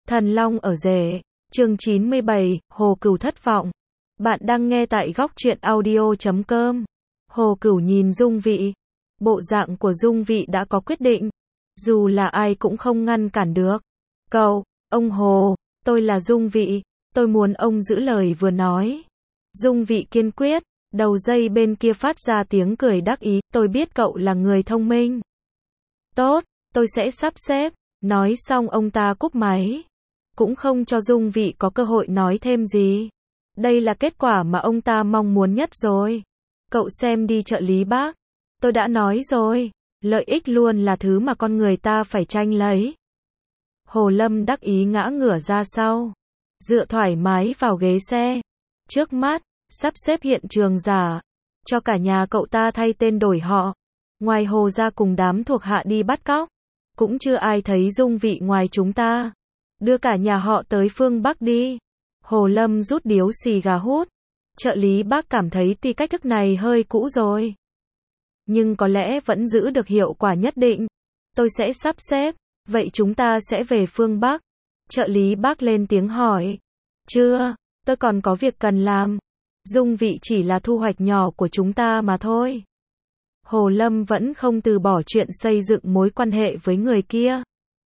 Thần Long ở rể, chương 97, Hồ Cửu thất vọng. Bạn đang nghe tại góc truyện audio.com. Hồ Cửu nhìn Dung Vị. Bộ dạng của Dung Vị đã có quyết định. Dù là ai cũng không ngăn cản được. Ông Hồ, tôi là Dung Vị. Tôi muốn ông giữ lời vừa nói. Dung Vị kiên quyết. Đầu dây bên kia phát ra tiếng cười đắc ý. Tôi biết cậu là người thông minh. Tốt, tôi sẽ sắp xếp. Nói xong ông ta cúp máy. Cũng không cho Dung Vị có cơ hội nói thêm gì. Đây là kết quả mà ông ta mong muốn nhất rồi. Cậu xem đi trợ lý bác. Tôi đã nói rồi, lợi ích luôn là thứ mà con người ta phải tranh lấy. Hồ Lâm đắc ý ngã ngửa ra sau. Dựa thoải mái vào ghế xe. Trước mắt, sắp xếp hiện trường giả. Cho cả nhà cậu ta thay tên đổi họ. Ngoài Hồ ra cùng đám thuộc hạ đi bắt cóc. Cũng chưa ai thấy Dung Vị ngoài chúng ta. Đưa cả nhà họ tới phương Bắc đi. Hồ Lâm rút điếu xì gà hút. Trợ lý bác cảm thấy tuy cách thức này hơi cũ rồi. Nhưng có lẽ vẫn giữ được hiệu quả nhất định. Tôi sẽ sắp xếp. Vậy chúng ta sẽ về phương Bắc. Trợ lý bác lên tiếng hỏi. Chưa, tôi còn có việc cần làm. Dung Vị chỉ là thu hoạch nhỏ của chúng ta mà thôi. Hồ Lâm vẫn không từ bỏ chuyện xây dựng mối quan hệ với người kia.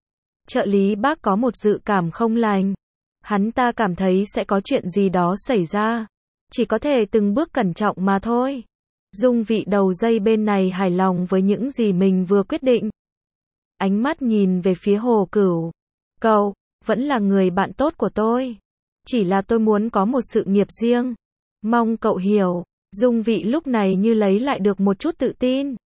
Trợ lý bác có một dự cảm không lành. Hắn ta cảm thấy sẽ có chuyện gì đó xảy ra. Chỉ có thể từng bước cẩn trọng mà thôi. Dung Vị đầu dây bên này hài lòng với những gì mình vừa quyết định. Ánh mắt nhìn về phía Hồ Cửu. Cậu, vẫn là người bạn tốt của tôi. Chỉ là tôi muốn có một sự nghiệp riêng. Mong cậu hiểu. Dung Vị lúc này như lấy lại được một chút tự tin.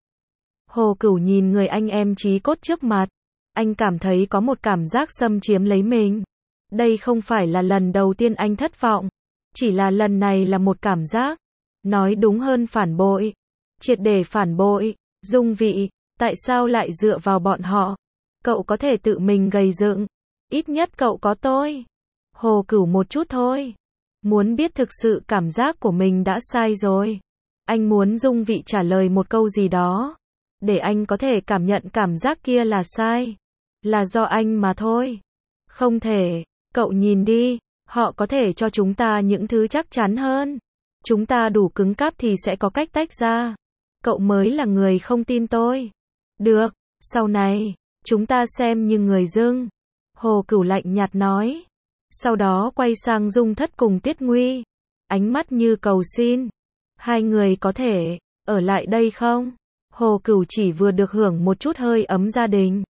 Hồ Cửu nhìn người anh em chí cốt trước mặt. Anh cảm thấy có một cảm giác xâm chiếm lấy mình. Đây không phải là lần đầu tiên anh thất vọng. Chỉ là lần này là một cảm giác. Nói đúng hơn phản bội. Triệt để phản bội. Dung Vị, tại sao lại dựa vào bọn họ? Cậu có thể tự mình gầy dựng. Ít nhất cậu có tôi. Hồ Cửu một chút thôi. Muốn biết thực sự cảm giác của mình đã sai rồi. Anh muốn Dung Vị trả lời một câu gì đó. Để anh có thể cảm nhận cảm giác kia là sai. Là do anh mà thôi. Không thể. Cậu nhìn đi. Họ có thể cho chúng ta những thứ chắc chắn hơn. Chúng ta đủ cứng cáp thì sẽ có cách tách ra. Cậu mới là người không tin tôi. Được. Sau này, chúng ta xem như người dưng. Hồ Cửu lạnh nhạt nói. Sau đó quay sang Dung Thất cùng Tiết Nguy. Ánh mắt như cầu xin. Hai người có thể ở lại đây không? Hồ Cửu chỉ vừa được hưởng một chút hơi ấm gia đình.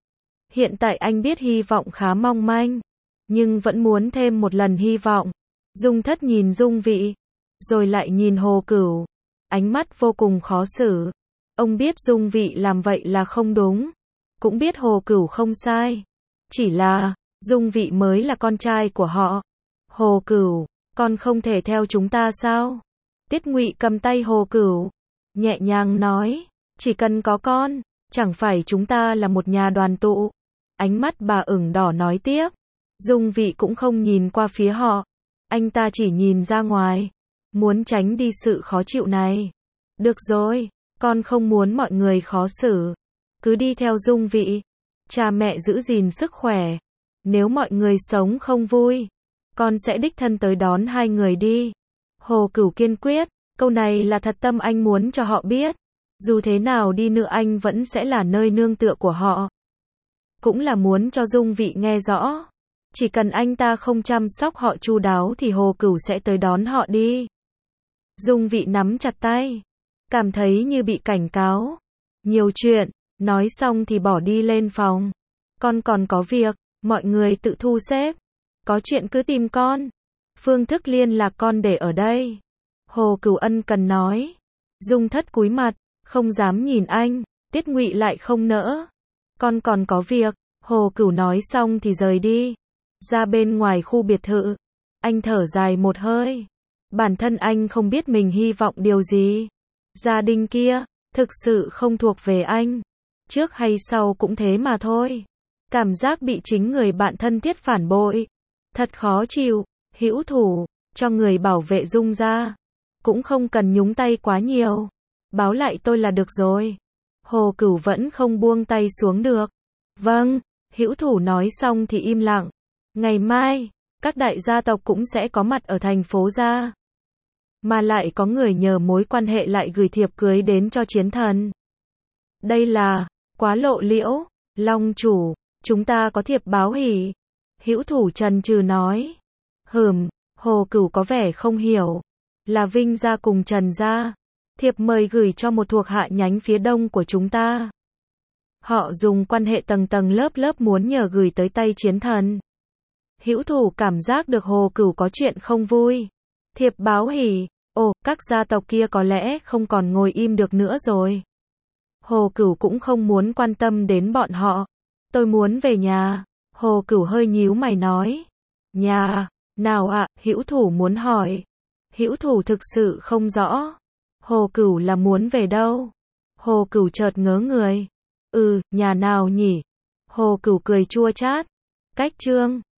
Hiện tại anh biết hy vọng khá mong manh. Nhưng vẫn muốn thêm một lần hy vọng. Dung Thất nhìn Dung Vị. Rồi lại nhìn Hồ Cửu. Ánh mắt vô cùng khó xử. Ông biết Dung Vị làm vậy là không đúng. Cũng biết Hồ Cửu không sai. Chỉ là Dung Vị mới là con trai của họ. Hồ Cửu, con không thể theo chúng ta sao? Tiết Ngụy cầm tay Hồ Cửu. Nhẹ nhàng nói. Chỉ cần có con. Chẳng phải chúng ta là một nhà đoàn tụ. Ánh mắt bà ửng đỏ nói tiếp. Dung Vị cũng không nhìn qua phía họ. Anh ta chỉ nhìn ra ngoài. Muốn tránh đi sự khó chịu này. Được rồi. Con không muốn mọi người khó xử. Cứ đi theo Dung Vị. Cha mẹ giữ gìn sức khỏe. Nếu mọi người sống không vui, con sẽ đích thân tới đón hai người đi. Hồ Cửu kiên quyết. Câu này là thật tâm anh muốn cho họ biết. Dù thế nào đi nữa anh vẫn sẽ là nơi nương tựa của họ. Cũng là muốn cho Dung Vị nghe rõ. Chỉ cần anh ta không chăm sóc họ chu đáo thì Hồ Cửu sẽ tới đón họ đi. Dung Vị nắm chặt tay. Cảm thấy như bị cảnh cáo. Nhiều chuyện. Nói xong thì bỏ đi lên phòng. Con còn có việc. Mọi người tự thu xếp. Có chuyện cứ tìm con. Phương thức liên lạc con để ở đây. Hồ Cửu ân cần nói. Dung Thất cúi mặt. Không dám nhìn anh. Tiết Ngụy lại không nỡ. Con còn có việc. Hồ Cửu nói xong thì rời đi. Ra bên ngoài khu biệt thự. Anh thở dài một hơi. Bản thân anh không biết mình hy vọng điều gì. Gia đình kia, thực sự không thuộc về anh. Trước hay sau cũng thế mà thôi. Cảm giác bị chính người bạn thân thiết phản bội. Thật khó chịu. Hữu thủ, cho người bảo vệ Dung ra. Cũng không cần nhúng tay quá nhiều. Báo lại tôi là được rồi. Hồ Cửu vẫn không buông tay xuống được. Vâng, Hữu thủ nói xong thì im lặng. Ngày mai, các đại gia tộc cũng sẽ có mặt ở thành phố gia. Mà lại có người nhờ mối quan hệ lại gửi thiệp cưới đến cho chiến thần. Đây là, quá lộ liễu, Long chủ, chúng ta có thiệp báo hỉ. Hữu thủ trần trừ nói. Hồ Cửu có vẻ không hiểu. Là Vinh gia cùng Trần gia. Thiệp mời gửi cho một thuộc hạ nhánh phía đông của chúng ta. Họ dùng quan hệ tầng tầng lớp lớp muốn nhờ gửi tới tay chiến thần. Hữu thủ cảm giác được Hồ Cửu có chuyện không vui. Thiệp báo hỉ, các gia tộc kia có lẽ không còn ngồi im được nữa rồi. Hồ Cửu cũng không muốn quan tâm đến bọn họ. Tôi muốn về nhà. Hồ Cửu hơi nhíu mày nói. Nhà, nào ạ? Hữu thủ muốn hỏi. Hữu thủ thực sự không rõ. Hồ Cửu là muốn về đâu? Hồ Cửu chợt ngớ người. Nhà nào nhỉ? Hồ Cửu cười chua chát. Cách Trương.